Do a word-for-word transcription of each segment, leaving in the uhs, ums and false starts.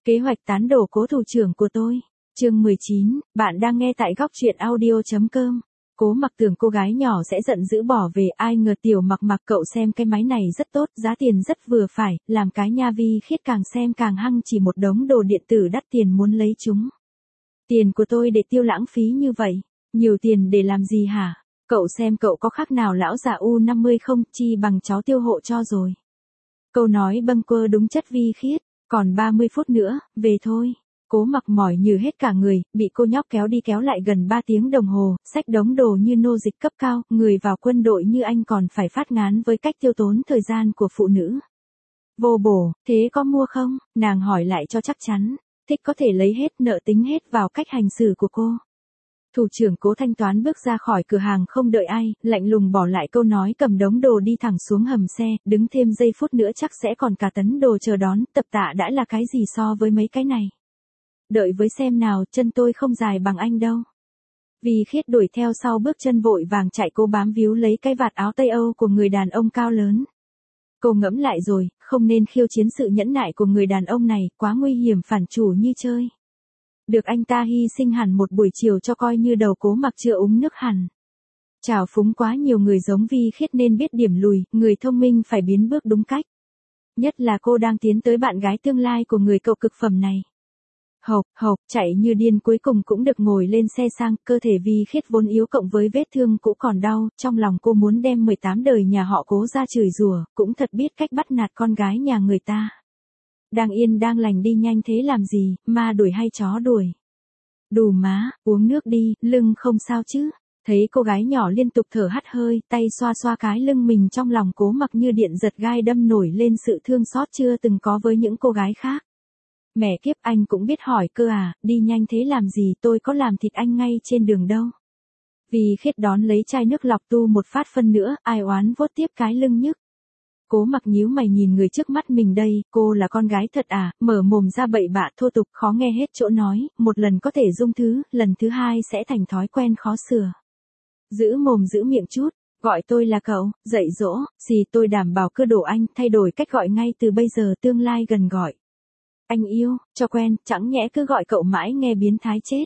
Kế hoạch tán đổ cố thủ trưởng của tôi. Chương mười chín, bạn đang nghe tại góc truyện audio chấm com. Cố Mặc tưởng cô gái nhỏ sẽ giận dữ bỏ về, ai ngờ Tiểu Mặc Mặc cậu xem cái máy này rất tốt, giá tiền rất vừa phải, làm cái nha Vi Khiết càng xem càng hăng, chỉ một đống đồ điện tử đắt tiền muốn lấy chúng. Tiền của tôi để tiêu lãng phí như vậy, nhiều tiền để làm gì hả? Cậu xem cậu có khác nào lão già U năm mươi không, chi bằng cháu tiêu hộ cho rồi. Câu nói bâng quơ đúng chất Vi Khiết, còn ba mươi phút nữa, về thôi. Cố Mặc mỏi như hết cả người, bị cô nhóc kéo đi kéo lại gần ba tiếng đồng hồ, xách đống đồ như nô dịch cấp cao, người vào quân đội như anh còn phải phát ngán với cách tiêu tốn thời gian của phụ nữ. Vô bổ, thế có mua không? Nàng hỏi lại cho chắc chắn, thích có thể lấy hết, nợ tính hết vào cách hành xử của cô. Thủ trưởng Cố thanh toán bước ra khỏi cửa hàng không đợi ai, lạnh lùng bỏ lại câu nói, cầm đống đồ đi thẳng xuống hầm xe, đứng thêm giây phút nữa chắc sẽ còn cả tấn đồ chờ đón, tập tạ đã là cái gì so với mấy cái này. Đợi với xem nào, chân tôi không dài bằng anh đâu. Vi Khiết đuổi theo sau bước chân vội vàng chạy, cô bám víu lấy cái vạt áo Tây Âu của người đàn ông cao lớn. Cô ngẫm lại rồi, không nên khiêu chiến sự nhẫn nại của người đàn ông này, quá nguy hiểm, phản chủ như chơi. Được anh ta hy sinh hẳn một buổi chiều cho coi như đầu Cố Mặc chưa uống nước hẳn. Trào phúng quá nhiều người giống Vi Khiết nên biết điểm lùi, người thông minh phải biến bước đúng cách. Nhất là cô đang tiến tới bạn gái tương lai của người cậu cực phẩm này. Hộc, hộc, chạy như điên cuối cùng cũng được ngồi lên xe sang, cơ thể Vi Khiết vốn yếu cộng với vết thương cũ còn đau, trong lòng cô muốn đem mười tám đời nhà họ Cố ra chửi rủa, cũng thật biết cách bắt nạt con gái nhà người ta. Đang yên đang lành đi nhanh thế làm gì, ma đuổi hay chó đuổi. Đù má, uống nước đi, lưng không sao chứ. Thấy cô gái nhỏ liên tục thở hắt hơi, tay xoa xoa cái lưng mình, trong lòng Cố Mặc như điện giật gai đâm, nổi lên sự thương xót chưa từng có với những cô gái khác. Mẹ kiếp, anh cũng biết hỏi cơ à, đi nhanh thế làm gì, tôi có làm thịt anh ngay trên đường đâu. Vi Khiết đón lấy chai nước lọc tu một phát phân nữa, ai oán vuốt tiếp cái lưng nhức. Cố Mặc nhíu mày nhìn người trước mắt mình đây, cô là con gái thật à, mở mồm ra bậy bạ thô tục khó nghe hết chỗ nói, một lần có thể dung thứ, lần thứ hai sẽ thành thói quen khó sửa. Giữ mồm giữ miệng chút, gọi tôi là cậu, dạy dỗ, gì tôi đảm bảo cơ đồ anh, thay đổi cách gọi ngay từ bây giờ, tương lai gần gọi. Anh yêu, cho quen, chẳng nhẽ cứ gọi cậu mãi nghe biến thái chết.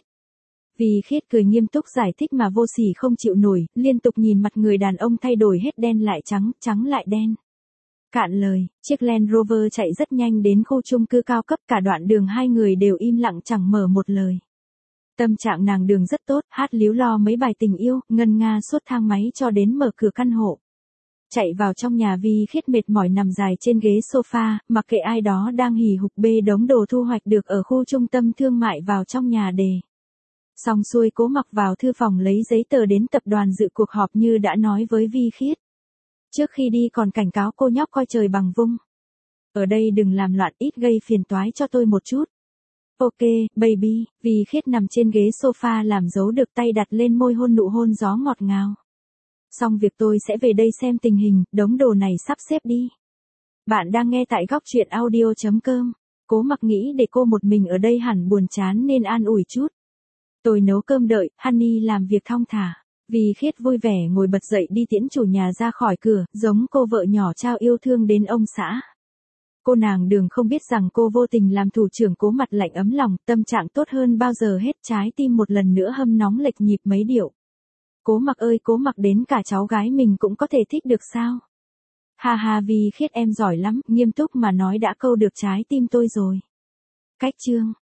Vi Khiết cười nghiêm túc giải thích mà vô sỉ không chịu nổi, liên tục nhìn mặt người đàn ông thay đổi hết đen lại trắng, trắng lại đen. Cạn lời, chiếc Land Rover chạy rất nhanh đến khu chung cư cao cấp, cả đoạn đường hai người đều im lặng chẳng mở một lời. Tâm trạng nàng đường rất tốt, hát líu lo mấy bài tình yêu, ngân nga suốt thang máy cho đến mở cửa căn hộ. Chạy vào trong nhà, Vi Khiết mệt mỏi nằm dài trên ghế sofa, mặc kệ ai đó đang hì hục bê đống đồ thu hoạch được ở khu trung tâm thương mại vào trong nhà đề. Xong xuôi, Cố Mặc vào thư phòng lấy giấy tờ đến tập đoàn dự cuộc họp như đã nói với Vi Khiết. Trước khi đi còn cảnh cáo cô nhóc coi trời bằng vung. Ở đây đừng làm loạn, ít gây phiền toái cho tôi một chút. Ok, baby. Vi Khiết nằm trên ghế sofa làm dấu được, tay đặt lên môi, hôn nụ hôn gió ngọt ngào. Xong việc tôi sẽ về đây xem tình hình, đống đồ này sắp xếp đi. Bạn đang nghe tại góc truyện audio chấm com. Cố Mặc nghĩ để cô một mình ở đây hẳn buồn chán nên an ủi chút. Tôi nấu cơm đợi, Honey làm việc thong thả. Vi Khiết vui vẻ ngồi bật dậy đi tiễn chủ nhà ra khỏi cửa, giống cô vợ nhỏ trao yêu thương đến ông xã. Cô nàng Đường không biết rằng cô vô tình làm thủ trưởng Cố mặt lạnh ấm lòng, tâm trạng tốt hơn bao giờ hết, trái tim một lần nữa hâm nóng lệch nhịp mấy điệu. Cố Mặc ơi, Cố Mặc, đến cả cháu gái mình cũng có thể thích được sao? Ha ha, Vi Khiết em giỏi lắm, nghiêm túc mà nói đã câu được trái tim tôi rồi. Cách chương